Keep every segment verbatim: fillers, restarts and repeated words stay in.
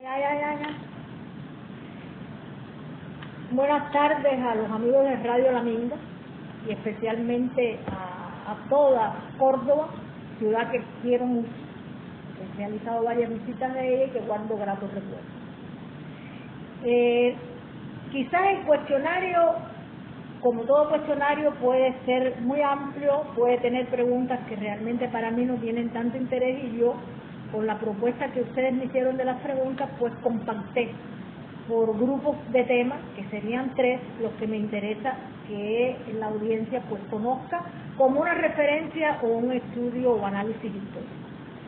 Ya, ya, ya, ya. Buenas tardes a los amigos de Radio La Minga y especialmente a, a toda Córdoba, ciudad que quiero mucho. He realizado varias visitas de ella y que guardo gratos recuerdos. Eh, quizás el cuestionario, como todo cuestionario, puede ser muy amplio, puede tener preguntas que realmente para mí no tienen tanto interés y yo, con la propuesta que ustedes me hicieron de las preguntas, pues compacté por grupos de temas, que serían tres, los que me interesa que la audiencia pues conozca como una referencia o un estudio o análisis histórico.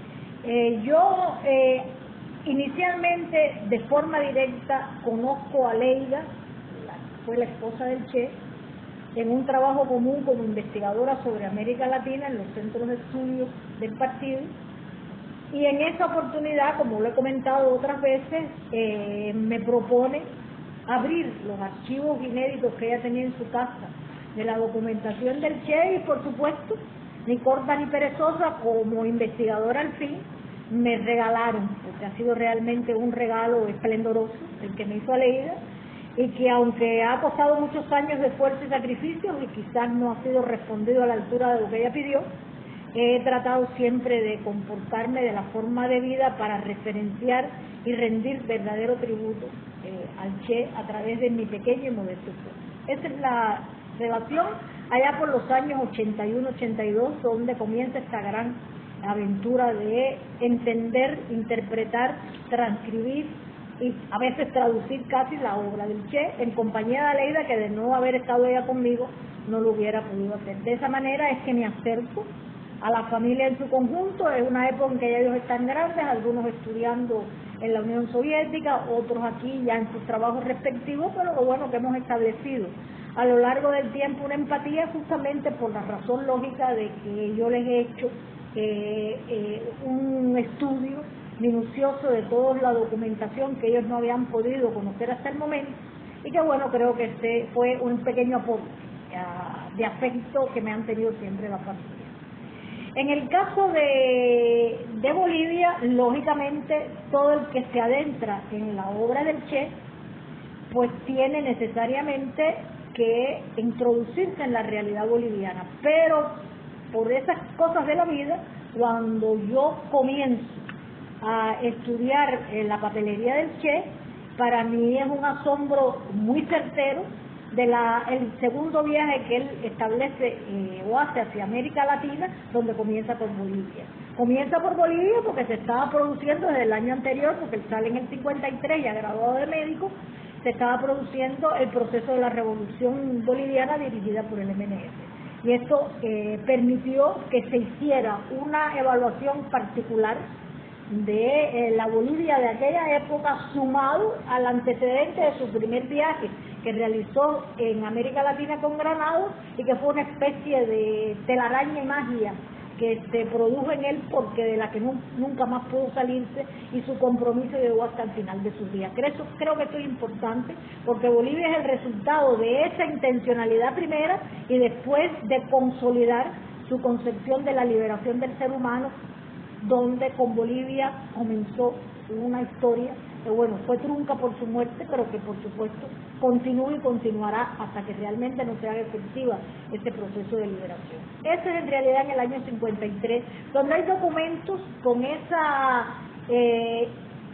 Eh, yo eh, inicialmente, de forma directa, conozco a Leida, la, fue la esposa del Che, en un trabajo común como investigadora sobre América Latina en los centros de estudios del partido. Y en esa oportunidad, como lo he comentado otras veces, eh, me propone abrir los archivos inéditos que ella tenía en su casa de la documentación del Che y, por supuesto, ni corta ni perezosa, como investigadora al fin, me regalaron, porque ha sido realmente un regalo esplendoroso el que me hizo Aleida, y que aunque ha costado muchos años de esfuerzo y sacrificios y quizás no ha sido respondido a la altura de lo que ella pidió, he tratado siempre de comportarme de la forma debida para referenciar y rendir verdadero tributo eh, al Che a través de mi pequeño y modesto esfuerzo. Esa es la relación allá por los años ochenta y uno ochenta y dos, donde comienza esta gran aventura de entender, interpretar, transcribir y a veces traducir casi la obra del Che en compañía de Aleida, que de no haber estado ella conmigo no lo hubiera podido hacer. De esa manera es que me acerco a la familia en su conjunto. Es una época en que ya ellos están grandes, algunos estudiando en la Unión Soviética, otros aquí ya en sus trabajos respectivos, pero lo bueno que hemos establecido a lo largo del tiempo una empatía justamente por la razón lógica de que yo les he hecho eh, eh, un estudio minucioso de toda la documentación que ellos no habían podido conocer hasta el momento, y que bueno, creo que este fue un pequeño aporte uh, de afecto que me han tenido siempre la familia. En el caso de, de Bolivia, lógicamente, todo el que se adentra en la obra del Che, pues tiene necesariamente que introducirse en la realidad boliviana. Pero por esas cosas de la vida, cuando yo comienzo a estudiar en la papelería del Che, para mí es un asombro muy certero de la, el segundo viaje que él establece eh, o hace hacia América Latina, donde comienza por Bolivia. Comienza por Bolivia porque se estaba produciendo desde el año anterior, porque él sale en el cincuenta y tres ya graduado de médico, se estaba produciendo el proceso de la revolución boliviana dirigida por el M N S. Y esto eh, permitió que se hiciera una evaluación particular de eh, la Bolivia de aquella época, sumado al antecedente de su primer viaje que realizó en América Latina con Granados, y que fue una especie de telaraña y magia que se produjo en él, porque de la que nu nunca más pudo salirse, y su compromiso llegó hasta el final de sus días. Creo, creo que esto es importante, porque Bolivia es el resultado de esa intencionalidad primera y después de consolidar su concepción de la liberación del ser humano, donde con Bolivia comenzó una historia que, bueno, fue trunca por su muerte, pero que por supuesto continúa y continuará hasta que realmente no se haga efectiva este proceso de liberación. Ese es en realidad en el año cincuenta y tres, donde hay documentos con esa, eh,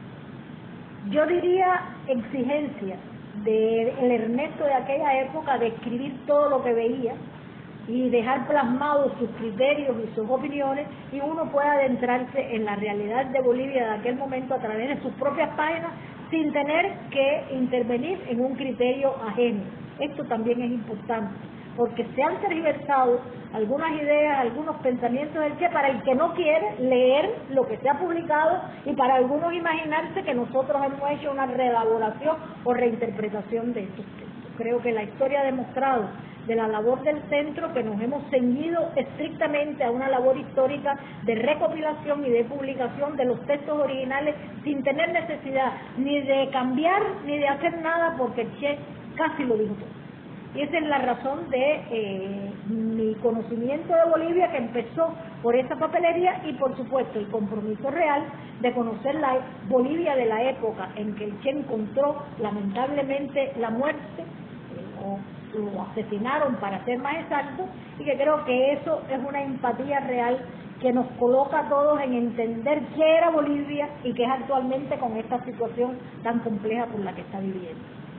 yo diría, exigencia del Ernesto de aquella época de escribir todo lo que veía y dejar plasmados sus criterios y sus opiniones, y uno puede adentrarse en la realidad de Bolivia de aquel momento a través de sus propias páginas, sin tener que intervenir en un criterio ajeno. Esto también es importante, porque se han tergiversado algunas ideas, algunos pensamientos del Che, para el que no quiere leer lo que se ha publicado, y para algunos imaginarse que nosotros hemos hecho una reelaboración o reinterpretación de estos textos. Creo que la historia ha demostrado de la labor del centro que nos hemos ceñido estrictamente a una labor histórica de recopilación y de publicación de los textos originales, sin tener necesidad ni de cambiar ni de hacer nada, porque el Che casi lo dijo todo. Y esa es la razón de eh, mi conocimiento de Bolivia, que empezó por esa papelería y por supuesto el compromiso real de conocer la Bolivia de la época en que el Che encontró lamentablemente la muerte, eh, o lo asesinaron para ser más exacto, y que creo que eso es una empatía real que nos coloca a todos en entender qué era Bolivia y qué es actualmente con esta situación tan compleja por la que está viviendo.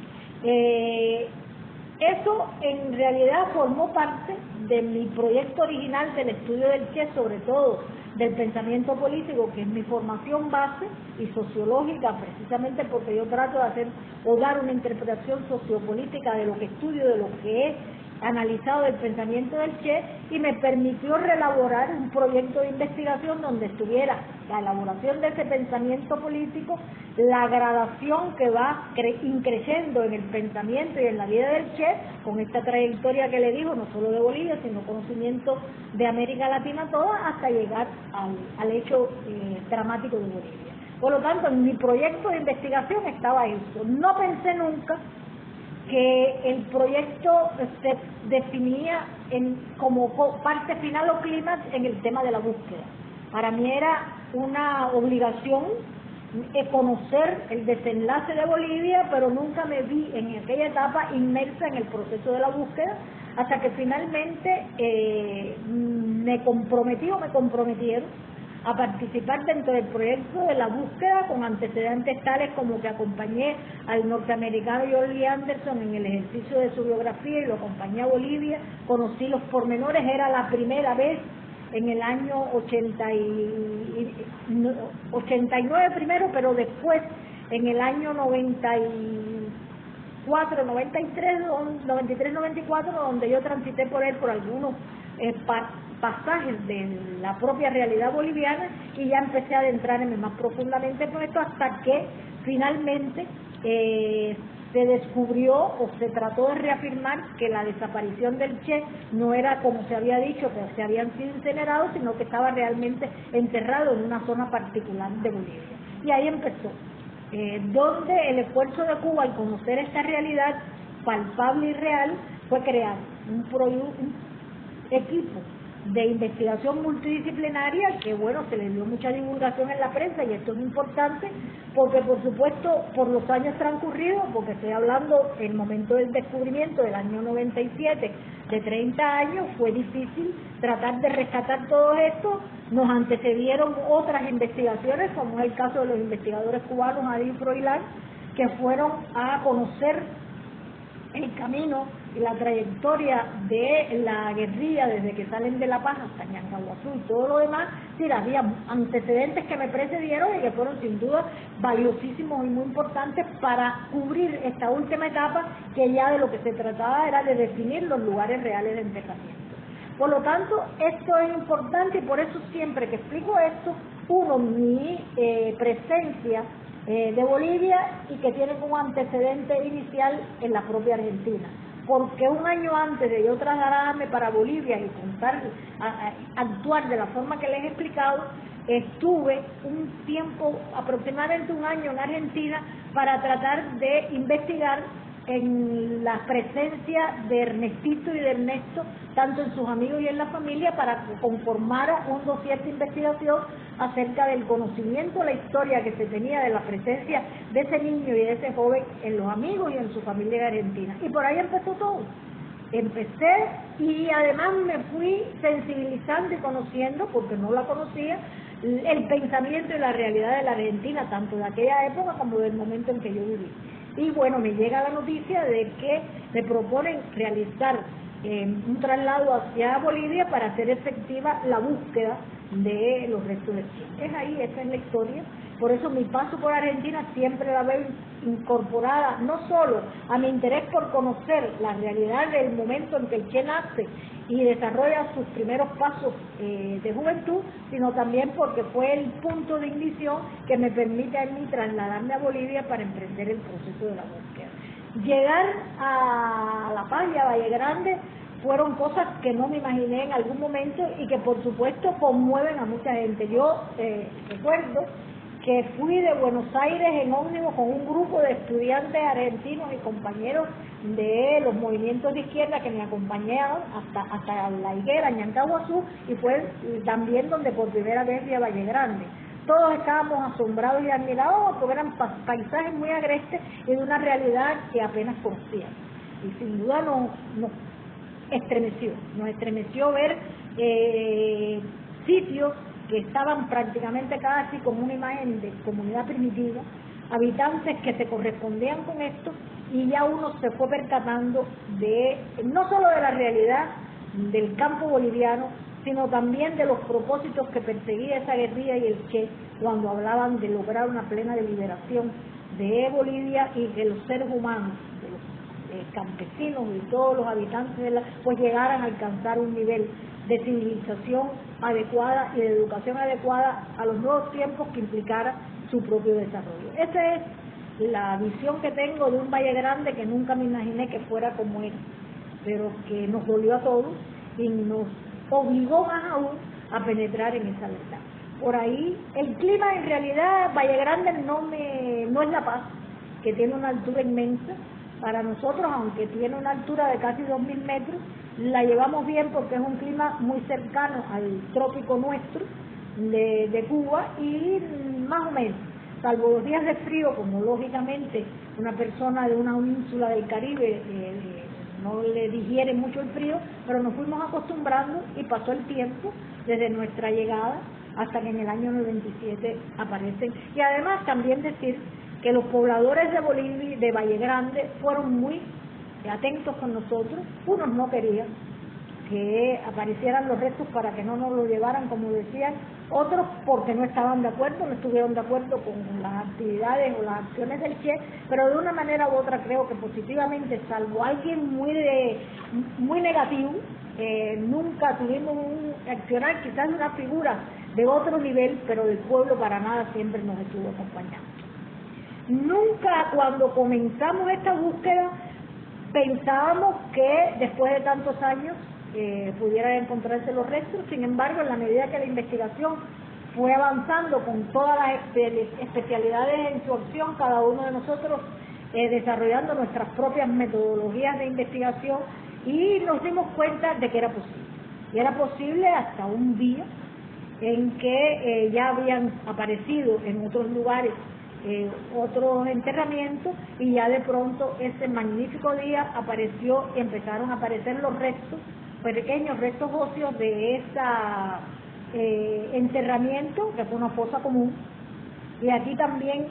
Eh, Eso en realidad formó parte de mi proyecto original del estudio del Che, sobre todo del pensamiento político, que es mi formación base y sociológica, precisamente porque yo trato de hacer o dar una interpretación sociopolítica de lo que estudio, de lo que he analizado del pensamiento del Che, y me permitió reelaborar un proyecto de investigación donde estuviera la elaboración de ese pensamiento político, la gradación que va cre increciendo en el pensamiento y en la vida del Che, con esta trayectoria que le digo, no solo de Bolivia, sino conocimiento de América Latina toda, hasta llegar al, al hecho eh, dramático de Bolivia. Por lo tanto, en mi proyecto de investigación estaba eso. No pensé nunca que el proyecto se definía en, como parte final o clímax en el tema de la búsqueda. Para mí era una obligación conocer el desenlace de Bolivia, pero nunca me vi en aquella etapa inmersa en el proceso de la búsqueda, hasta que finalmente eh, me comprometí o me comprometieron a participar dentro del proyecto de la búsqueda, con antecedentes tales como que acompañé al norteamericano John Lee Anderson en el ejercicio de su biografía y lo acompañé a Bolivia, conocí los pormenores, era la primera vez en el año ochenta y nueve primero, pero después en el año noventa y cuatro, noventa y tres, noventa y tres, noventa y cuatro, donde yo transité por él por algunos eh, pasajes de la propia realidad boliviana, y ya empecé a adentrarme más profundamente con esto hasta que finalmente eh, se descubrió o se trató de reafirmar que la desaparición del Che no era como se había dicho, que se habían sido incinerados, sino que estaba realmente enterrado en una zona particular de Bolivia. Y ahí empezó, eh, donde el esfuerzo de Cuba al conocer esta realidad palpable y real fue crear un, un equipo de investigación multidisciplinaria que, bueno, se le dio mucha divulgación en la prensa, y esto es importante porque, por supuesto, por los años transcurridos, porque estoy hablando del momento del descubrimiento del año noventa y siete, de treinta años, fue difícil tratar de rescatar todo esto. Nos antecedieron otras investigaciones, como es el caso de los investigadores cubanos Adi y Froilán, que fueron a conocer el camino y la trayectoria de la guerrilla desde que salen de La Paz hasta Ñancahuazú y todo lo demás. Sí, había antecedentes que me precedieron y que fueron sin duda valiosísimos y muy importantes para cubrir esta última etapa, que ya de lo que se trataba era de definir los lugares reales de enterramiento. Por lo tanto, esto es importante, y por eso siempre que explico esto, uno, mi eh, presencia eh, de Bolivia, y que tiene como antecedente inicial en la propia Argentina. Porque un año antes de yo trasladarme para Bolivia y contar, a, a, actuar de la forma que les he explicado, estuve un tiempo, aproximadamente un año en Argentina, para tratar de investigar en la presencia de Ernestito y de Ernesto, tanto en sus amigos y en la familia, para que conformara un dossier de investigación acerca del conocimiento, la historia que se tenía de la presencia de ese niño y de ese joven en los amigos y en su familia de Argentina. Y por ahí empezó todo. Empecé, y además me fui sensibilizando y conociendo, porque no la conocía, el pensamiento y la realidad de la Argentina, tanto de aquella época como del momento en que yo viví. Y bueno, me llega la noticia de que me proponen realizar eh, un traslado hacia Bolivia para hacer efectiva la búsqueda de los restos de Che. Es ahí, esa es la historia. Por eso mi paso por Argentina siempre la veo incorporada no solo a mi interés por conocer la realidad del momento en que el Che nace y desarrolla sus primeros pasos eh, de juventud, sino también porque fue el punto de ignición que me permite a mí trasladarme a Bolivia para emprender el proceso de la búsqueda. Llegar a La Paz y a Valle Grande fueron cosas que no me imaginé en algún momento y que por supuesto conmueven a mucha gente. Yo eh, recuerdo que fui de Buenos Aires en ómnibus con un grupo de estudiantes argentinos y compañeros de los movimientos de izquierda que me acompañaban hasta, hasta La Higuera, Ñancahuazú, y fue también donde por primera vez vi a Valle Grande. Todos estábamos asombrados y admirados porque eran paisajes muy agrestes y de una realidad que apenas conocíamos. Y sin duda nos, nos estremeció, nos estremeció ver eh, sitios que estaban prácticamente casi como una imagen de comunidad primitiva, habitantes que se correspondían con esto, y ya uno se fue percatando de no solo de la realidad del campo boliviano, sino también de los propósitos que perseguía esa guerrilla y el Che cuando hablaban de lograr una plena liberación de Bolivia y de los seres humanos, de los eh, campesinos y todos los habitantes de la, pues llegaran a alcanzar un nivel de civilización adecuada y de educación adecuada a los nuevos tiempos que implicara su propio desarrollo. Esa es la visión que tengo de un Valle Grande que nunca me imaginé que fuera como él, pero que nos dolió a todos y nos obligó más aún a penetrar en esa verdad. Por ahí, el clima en realidad, Valle Grande no, me, no es La Paz, que tiene una altura inmensa. Para nosotros, aunque tiene una altura de casi dos mil metros, la llevamos bien porque es un clima muy cercano al trópico nuestro de, de Cuba y más o menos, salvo los días de frío, como lógicamente una persona de una ínsula del Caribe eh, no le digiere mucho el frío, pero nos fuimos acostumbrando y pasó el tiempo desde nuestra llegada hasta que en el año noventa y siete aparecen. Y además también decir que los pobladores de Bolivia, de Valle Grande, fueron muy atentos con nosotros. Unos no querían que aparecieran los restos para que no nos lo llevaran, como decían, otros porque no estaban de acuerdo, no estuvieron de acuerdo con las actividades o las acciones del Che, pero de una manera u otra creo que positivamente, salvo alguien muy de muy negativo, eh, nunca tuvimos un accionar quizás una figura de otro nivel, pero del pueblo para nada siempre nos estuvo acompañando. Nunca cuando comenzamos esta búsqueda pensábamos que después de tantos años eh, pudieran encontrarse los restos. Sin embargo, en la medida que la investigación fue avanzando con todas las especialidades en su acción, cada uno de nosotros eh, desarrollando nuestras propias metodologías de investigación, y nos dimos cuenta de que era posible. Y era posible hasta un día en que eh, ya habían aparecido en otros lugares Eh, otros enterramientos, y ya de pronto ese magnífico día apareció y empezaron a aparecer los restos, pequeños restos óseos de ese eh, enterramiento, que fue una fosa común. Y aquí también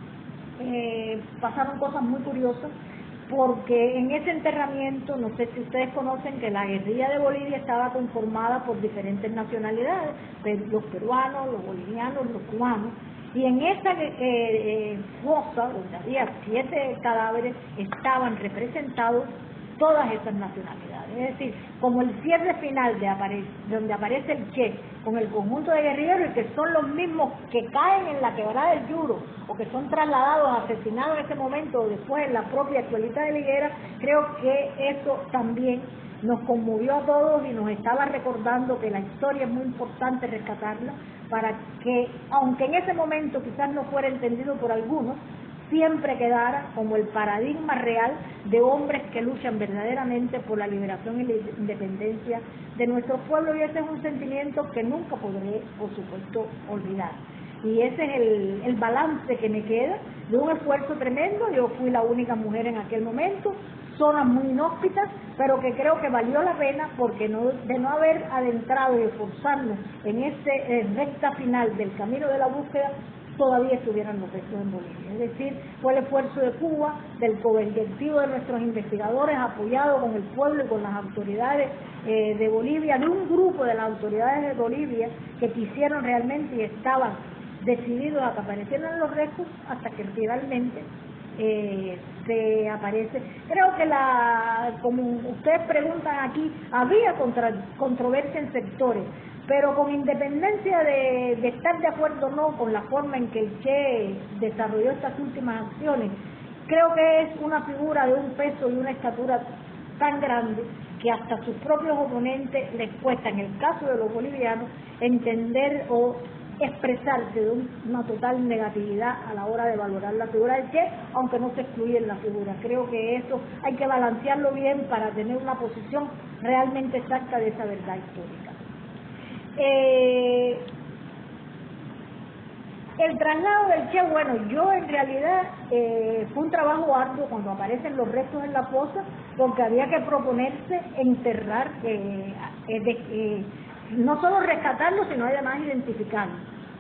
eh, pasaron cosas muy curiosas, porque en ese enterramiento, no sé si ustedes conocen que la guerrilla de Bolivia estaba conformada por diferentes nacionalidades, los peruanos, los bolivianos, los cubanos. Y en esta eh, eh, fosa, donde había siete cadáveres, estaban representados todas esas nacionalidades. Es decir, como el cierre final de apare donde aparece el Che con el conjunto de guerrilleros, y que son los mismos que caen en la quebrada del Yuro, o que son trasladados, asesinados en ese momento, o después en la propia escuelita de La Higuera, creo que eso también nos conmovió a todos y nos estaba recordando que la historia es muy importante rescatarla, para que, aunque en ese momento quizás no fuera entendido por algunos, siempre quedara como el paradigma real de hombres que luchan verdaderamente por la liberación y la independencia de nuestro pueblo, y ese es un sentimiento que nunca podré, por supuesto, olvidar. Y ese es el, el balance que me queda de un esfuerzo tremendo. Yo fui la única mujer en aquel momento, zonas muy inhóspitas, pero que creo que valió la pena, porque no, de no haber adentrado y esforzarnos en ese eh, recta final del camino de la búsqueda, todavía estuvieran los restos en Bolivia. Es decir, fue el esfuerzo de Cuba, del colectivo de nuestros investigadores, apoyado con el pueblo y con las autoridades eh, de Bolivia, de un grupo de las autoridades de Bolivia que quisieron realmente y estaban decididos a que aparecieran los restos, hasta que finalmente eh, se aparece. Creo que, la, como ustedes preguntan aquí, había contra, controversia en sectores, pero con independencia de, de estar de acuerdo o no con la forma en que el Che desarrolló estas últimas acciones, creo que es una figura de un peso y una estatura tan grande que hasta a sus propios oponentes les cuesta, en el caso de los bolivianos, entender o expresarse de un, una total negatividad a la hora de valorar la figura del Che, aunque no se excluye en la figura. Creo que eso hay que balancearlo bien para tener una posición realmente exacta de esa verdad histórica. Eh, el traslado del Che, bueno, yo en realidad eh, fue un trabajo arduo cuando aparecen los restos en la fosa, porque había que proponerse enterrar, eh, eh, de, eh, no solo rescatarlo, sino además identificarlo,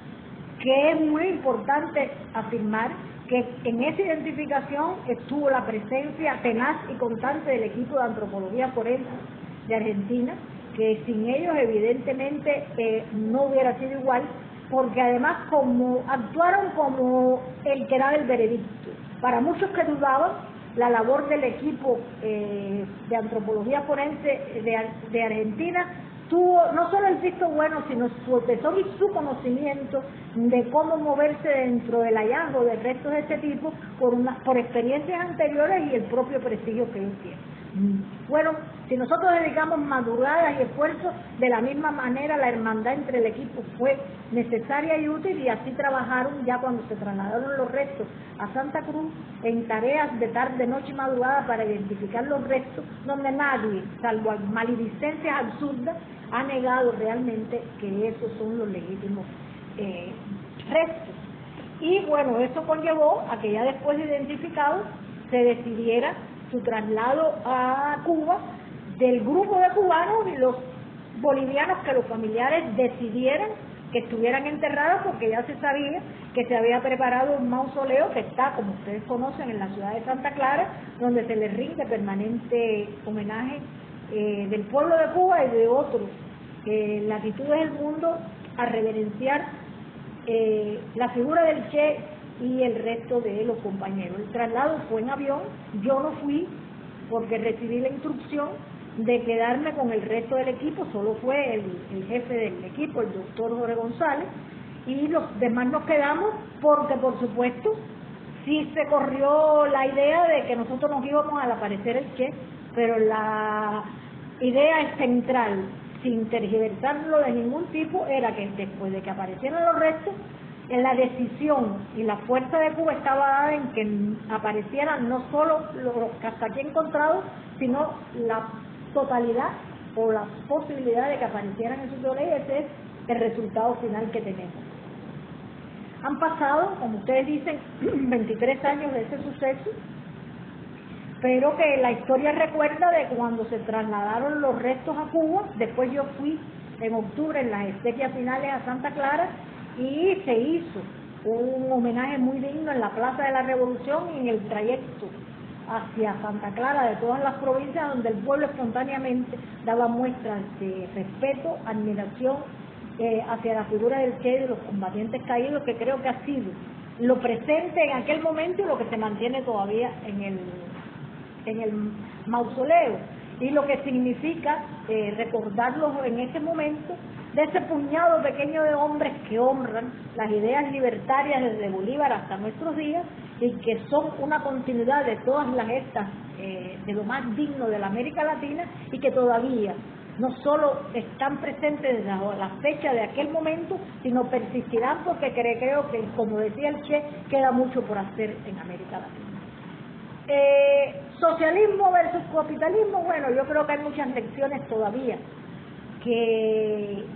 que es muy importante afirmar que en esa identificación estuvo la presencia tenaz y constante del equipo de antropología forense de Argentina, que sin ellos evidentemente eh, no hubiera sido igual, porque además como actuaron como el que daba el veredicto. Para muchos que dudaban, la labor del equipo eh, de antropología forense de, de Argentina tuvo no solo el visto bueno, sino su tesoro y su conocimiento de cómo moverse dentro del hallazgo de restos de este tipo por, una, por experiencias anteriores y el propio prestigio que ellos tienen. Bueno, si nosotros dedicamos madrugadas y esfuerzos, de la misma manera la hermandad entre el equipo fue necesaria y útil, y así trabajaron ya cuando se trasladaron los restos a Santa Cruz en tareas de tarde, noche y madrugada para identificar los restos, donde nadie, salvo maledicencias absurdas, ha negado realmente que esos son los legítimos eh, restos. Y bueno, eso conllevó a que ya después de identificados se decidiera su traslado a Cuba del grupo de cubanos y los bolivianos que los familiares decidieran que estuvieran enterrados, porque ya se sabía que se había preparado un mausoleo que está, como ustedes conocen, en la ciudad de Santa Clara, donde se le rinde permanente homenaje eh, del pueblo de Cuba y de otros eh, latitudes del mundo a reverenciar eh, la figura del Che y el resto de los compañeros. El traslado fue en avión, yo no fui porque recibí la instrucción de quedarme con el resto del equipo, solo fue el, el jefe del equipo, el doctor Jorge González, y los demás nos quedamos porque, por supuesto, sí se corrió la idea de que nosotros nos íbamos al aparecer el Che, pero la idea central, sin tergiversarlo de ningún tipo, era que después de que aparecieran los restos, en la decisión y la fuerza de Cuba estaba dada en que aparecieran no solo los que hasta aquí encontrados, sino la totalidad o la posibilidad de que aparecieran en su totalidad. Ese es el resultado final que tenemos. Han pasado, como ustedes dicen, veintitrés años de ese suceso, pero que la historia recuerda de cuando se trasladaron los restos a Cuba. Después yo fui en octubre en las exequias finales a Santa Clara, y se hizo un homenaje muy digno en la Plaza de la Revolución y en el trayecto hacia Santa Clara de todas las provincias, donde el pueblo espontáneamente daba muestras de respeto, admiración eh, hacia la figura del Che y de los combatientes caídos, que creo que ha sido lo presente en aquel momento y lo que se mantiene todavía en el, en el mausoleo, y lo que significa eh, recordarlos en ese momento, de ese puñado pequeño de hombres que honran las ideas libertarias desde Bolívar hasta nuestros días y que son una continuidad de todas las estas, eh, de lo más digno de la América Latina, y que todavía no solo están presentes desde la fecha de aquel momento, sino persistirán, porque creo que, como decía el Che, queda mucho por hacer en América Latina. Eh, socialismo versus capitalismo, bueno, yo creo que hay muchas lecciones todavía que,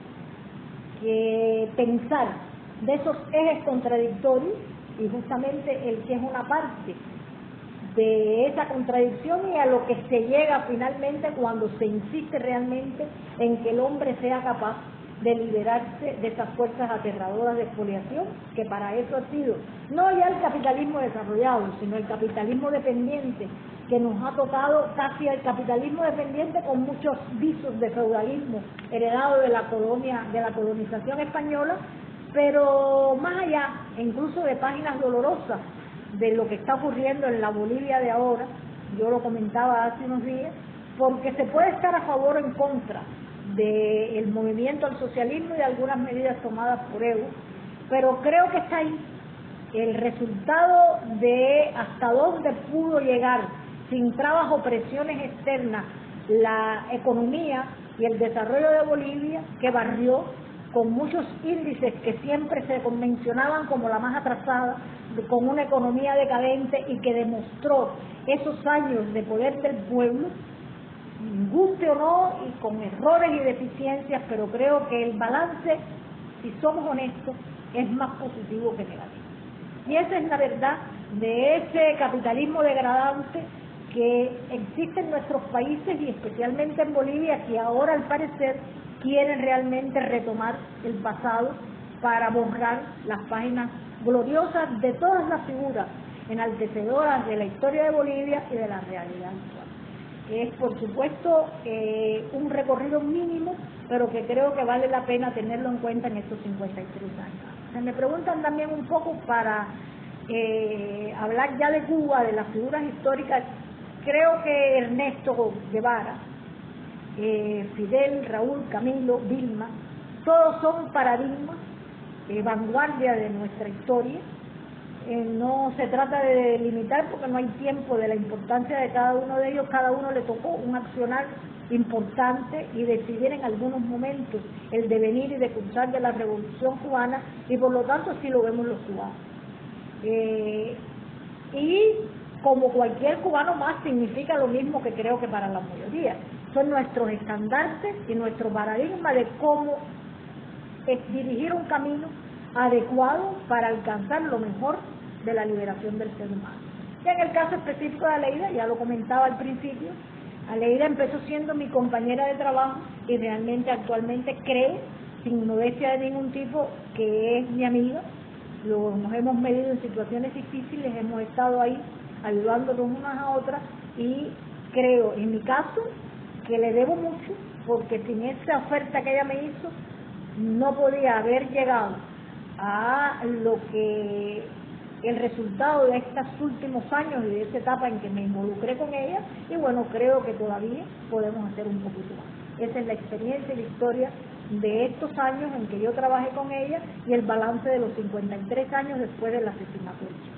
que pensar de esos ejes contradictorios, y justamente el que es una parte de esa contradicción, y a lo que se llega finalmente cuando se insiste realmente en que el hombre sea capaz de liberarse de esas fuerzas aterradoras de expoliación, que para eso ha sido no ya el capitalismo desarrollado, sino el capitalismo dependiente, que nos ha tocado casi el capitalismo dependiente con muchos visos de feudalismo heredado de la colonia, de la colonización española, pero más allá, incluso de páginas dolorosas de lo que está ocurriendo en la Bolivia de ahora. Yo lo comentaba hace unos días, porque se puede estar a favor o en contra del movimiento al socialismo y de algunas medidas tomadas por Evo, pero creo que está ahí el resultado de hasta dónde pudo llegar, sin trabas o presiones externas, la economía y el desarrollo de Bolivia, que barrió con muchos índices que siempre se mencionaban como la más atrasada, con una economía decadente y que demostró esos años de poder del pueblo, guste o no, y con errores y deficiencias, pero creo que el balance, si somos honestos, es más positivo que negativo. Y esa es la verdad de ese capitalismo degradante que existe en nuestros países y especialmente en Bolivia, que ahora al parecer quieren realmente retomar el pasado para borrar las páginas gloriosas de todas las figuras enaltecedoras de la historia de Bolivia y de la realidad actual. Es, por supuesto, eh, un recorrido mínimo, pero que creo que vale la pena tenerlo en cuenta en estos cincuenta y tres años. Se me preguntan también un poco para eh, hablar ya de Cuba, de las figuras históricas. Creo que Ernesto Guevara, eh, Fidel, Raúl, Camilo, Vilma, todos son paradigmas, eh, vanguardia de nuestra historia. Eh, no se trata de delimitar porque no hay tiempo de la importancia de cada uno de ellos, cada uno le tocó un accionar importante y decidir en algunos momentos el devenir y decursar de la revolución cubana, y por lo tanto así lo vemos los cubanos. Eh, y como cualquier cubano más significa lo mismo que creo que para la mayoría, son nuestros estandartes y nuestro paradigma de cómo es dirigir un camino adecuado para alcanzar lo mejor de la liberación del ser humano. Y en el caso específico de Aleida, ya lo comentaba al principio, Aleida empezó siendo mi compañera de trabajo y realmente actualmente cree, sin modestia de ningún tipo, que es mi amiga. Lo, nos hemos medido en situaciones difíciles, hemos estado ahí ayudándonos unas a otras y creo, en mi caso, que le debo mucho, porque sin esa oferta que ella me hizo, no podía haber llegado a lo que el resultado de estos últimos años y de esta etapa en que me involucré con ella, y bueno, creo que todavía podemos hacer un poquito más. Esa es la experiencia y la historia de estos años en que yo trabajé con ella y el balance de los cincuenta y tres años después del asesinato.